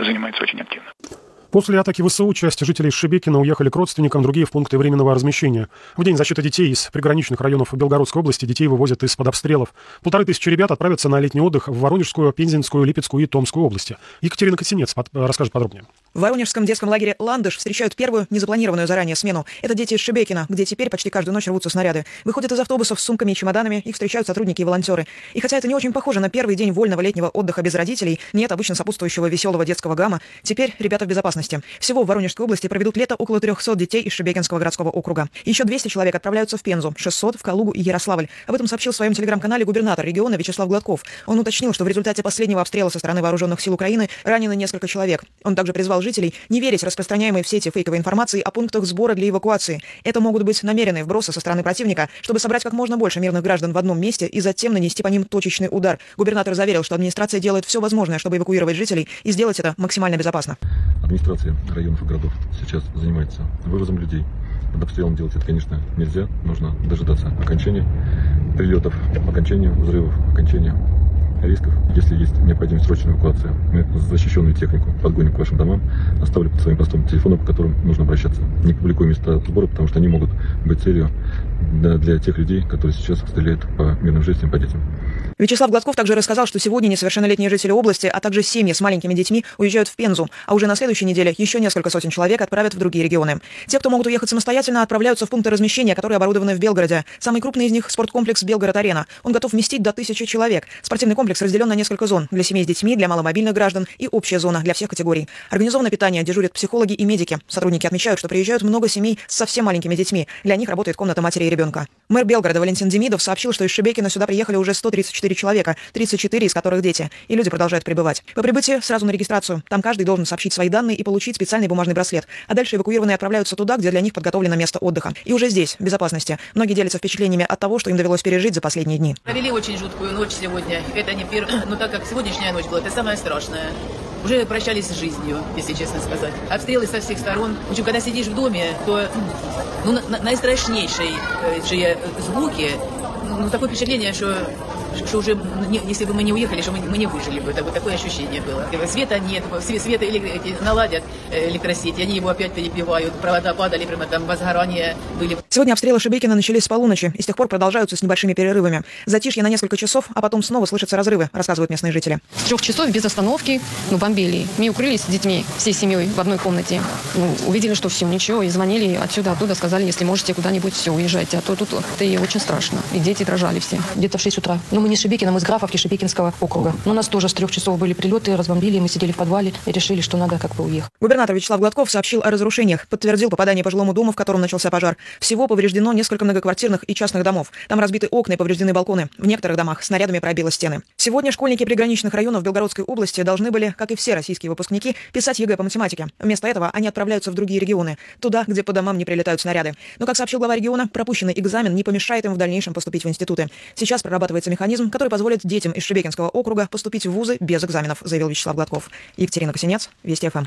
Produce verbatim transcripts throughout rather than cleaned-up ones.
занимается очень активно. После атаки ВСУ часть жителей Шебекина уехали к родственникам, другие в пункты временного размещения. В День защиты детей из приграничных районов Белгородской области детей вывозят из-под обстрелов. Полторы тысячи ребят отправятся на летний отдых в Воронежскую, Пензенскую, Липецкую и Томскую области. Екатерина Косинец под... расскажет подробнее. В Воронежском детском лагере «Ландыш» встречают первую незапланированную заранее смену. Это дети из Шебекина, где теперь почти каждую ночь рвутся снаряды. Выходят из автобусов с сумками и чемоданами, их встречают сотрудники и волонтеры. И хотя это не очень похоже на первый день вольного летнего отдыха без родителей, нет обычно сопутствующего веселого детского гамма, теперь ребята в безопасности. Всего в Воронежской области проведут лето около трехсот детей из Шебекинского городского округа. Еще двести человек отправляются в Пензу, шестьсот в Калугу и Ярославль. Об этом сообщил в своем телеграм-канале губернатор региона Вячеслав Гладков. Он уточнил, что в результате последнего обстрела со стороны вооруженных сил Украины ранены несколько человек. Он также призвал жителей не верить распространяемой в сети фейковой информации о пунктах сбора для эвакуации. Это могут быть намеренные вбросы со стороны противника, чтобы собрать как можно больше мирных граждан в одном месте и затем нанести по ним точечный удар. Губернатор заверил, что администрация делает все возможное, чтобы эвакуировать жителей и сделать это максимально безопасно. Администрация районов и городов сейчас занимается вывозом людей. Под обстрелом делать это, конечно, нельзя. Нужно дожидаться окончания прилетов, окончания взрывов, окончания рисков. Если есть необходимость срочной эвакуации, мы защищенную технику подгоним к вашим домам, оставлю под своим постом телефоном, по которым нужно обращаться. Не публикуем места сбора, потому что они могут быть целью для, для тех людей, которые сейчас стреляют по мирным жителям, по детям. Вячеслав Гладков также рассказал, что сегодня несовершеннолетние жители области, а также семьи с маленькими детьми уезжают в Пензу, а уже на следующей неделе еще несколько сотен человек отправят в другие регионы. Те, кто могут уехать самостоятельно, отправляются в пункты размещения, которые оборудованы в Белгороде. Самый крупный из них – спорткомплекс «Белгород-Арена». Он готов вместить до тысячи человек. Спортивный комплекс разделен на несколько зон – для семей с детьми, для маломобильных граждан и общая зона для всех категорий. Организовано питание, дежурят психологи и медики. Сотрудники отмечают, что приезжают много семей с совсем маленькими детьми. Для них работает комната матери и ребенка. Мэр Белгорода Валентин Демидов сообщил, что из Шебекина сюда приехали уже сто тридцать четыре человека, тридцать четыре из которых дети, и люди продолжают прибывать. По прибытии сразу на регистрацию. Там каждый должен сообщить свои данные и получить специальный бумажный браслет. А дальше эвакуированные отправляются туда, где для них подготовлено место отдыха. И уже здесь, в безопасности. Многие делятся впечатлениями от того, что им довелось пережить за последние дни. Провели очень жуткую ночь сегодня. Это не пир, но так как сегодняшняя ночь была, это самое страшное. Уже прощались с жизнью, если честно сказать. Обстрелы со всех сторон. В общем, когда сидишь в доме, то ну, на, на, наистрашнейшие э, звуки, ну, такое впечатление, что, что уже, не, если бы мы не уехали, что мы, мы не выжили бы. Это, вот такое ощущение было. Света нет, света эти, наладят электросети, они его опять перебивают, провода падали, прямо там возгорания были. Сегодня обстрелы Шебекина начались с полуночи и с тех пор продолжаются с небольшими перерывами. Затишье на несколько часов, а потом снова слышатся разрывы, рассказывают местные жители. С трех часов без остановки, ну, бомбили. Мы укрылись с детьми, всей семьей в одной комнате. Ну, увидели, что все, ничего, и звонили отсюда, оттуда, сказали, если можете куда-нибудь, все, уезжайте. А то тут это и очень страшно. И дети дрожали все. Где-то в шесть утра. Ну, мы не с Шебекина, мы с Графовки Шебекинского округа. Но у нас тоже с трех часов были прилеты, разбомбили, мы сидели в подвале и решили, что надо как бы уехать. Губернатор Вячеслав Гладков сообщил о разрушениях, подтвердил попадание по жилому дому, в котором начался пожар. Всего повреждено несколько многоквартирных и частных домов. Там разбиты окна и повреждены балконы. В некоторых домах снарядами пробило стены. Сегодня школьники приграничных районов Белгородской области должны были, как и все российские выпускники, писать ЕГЭ по математике. Вместо этого они отправляются в другие регионы, туда, где по домам не прилетают снаряды. Но, как сообщил глава региона, пропущенный экзамен не помешает им в дальнейшем поступить в институты. Сейчас прорабатывается механизм, который позволит детям из Шебекинского округа поступить в вузы без экзаменов, заявил Вячеслав Гладков. Екатерина Косинец, Вести ФМ.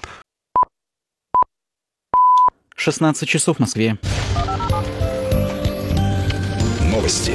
шестнадцать часов в Москве. Новости.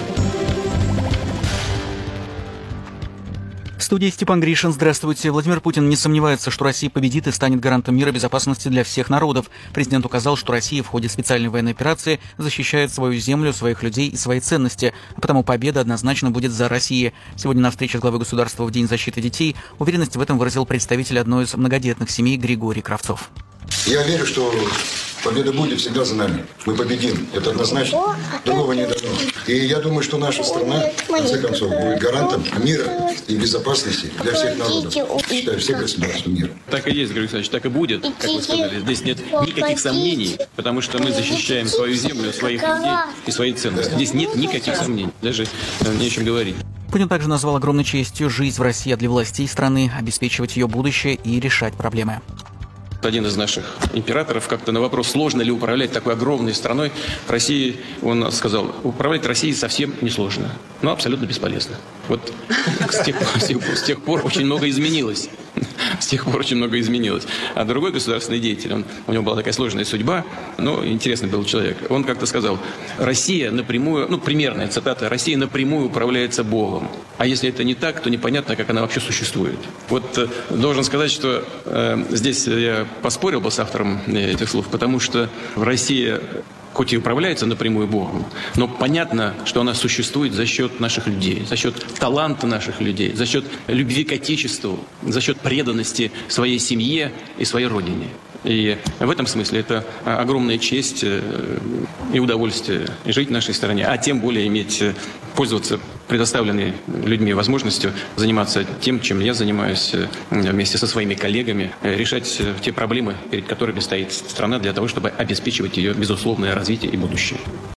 В студии Степан Гришин. Здравствуйте. Владимир Путин не сомневается, что Россия победит и станет гарантом мира и безопасности для всех народов. Президент указал, что Россия в ходе специальной военной операции защищает свою землю, своих людей и свои ценности, а потому победа однозначно будет за Россией. Сегодня на встрече с главой государства в День защиты детей уверенность в этом выразил представитель одной из многодетных семей Григорий Кравцов. Я верю, что победа будет всегда за нами. Мы победим. Это однозначно. Другого не дано. И я думаю, что наша страна, в конце концов, будет гарантом мира и безопасности для всех народов. Считаю, всех государств мира. Так и есть, Григорий Александрович, так и будет, как вы сказали. Здесь нет никаких сомнений, потому что мы защищаем свою землю, своих людей и свои ценности. Здесь нет никаких сомнений. Даже не о чем говорить. Путин также назвал огромной честью жизнь в России для властей страны, обеспечивать ее будущее и решать проблемы. Один из наших императоров как-то на вопрос, сложно ли управлять такой огромной страной России, он сказал, управлять Россией совсем несложно, но абсолютно бесполезно. Вот с тех, с тех, с тех пор очень много изменилось. с тех пор очень много изменилось. А другой государственный деятель, он, у него была такая сложная судьба, но интересный был человек. Он как-то сказал: Россия напрямую, ну, примерная цитата, Россия напрямую управляется Богом. А если это не так, то непонятно, как она вообще существует. Вот э, должен сказать, что э, здесь я поспорил бы с автором этих слов, потому что Россия хоть и управляется напрямую Богом, но понятно, что она существует за счет наших людей, за счет таланта наших людей, за счет любви к Отечеству, за счет преданности своей семье и своей родине. И в этом смысле это огромная честь и удовольствие жить в нашей стране, а тем более иметь, пользоваться предоставленной людьми возможностью заниматься тем, чем я занимаюсь вместе со своими коллегами, решать те проблемы, перед которыми стоит страна, для того, чтобы обеспечивать ее безусловное развитие и будущее.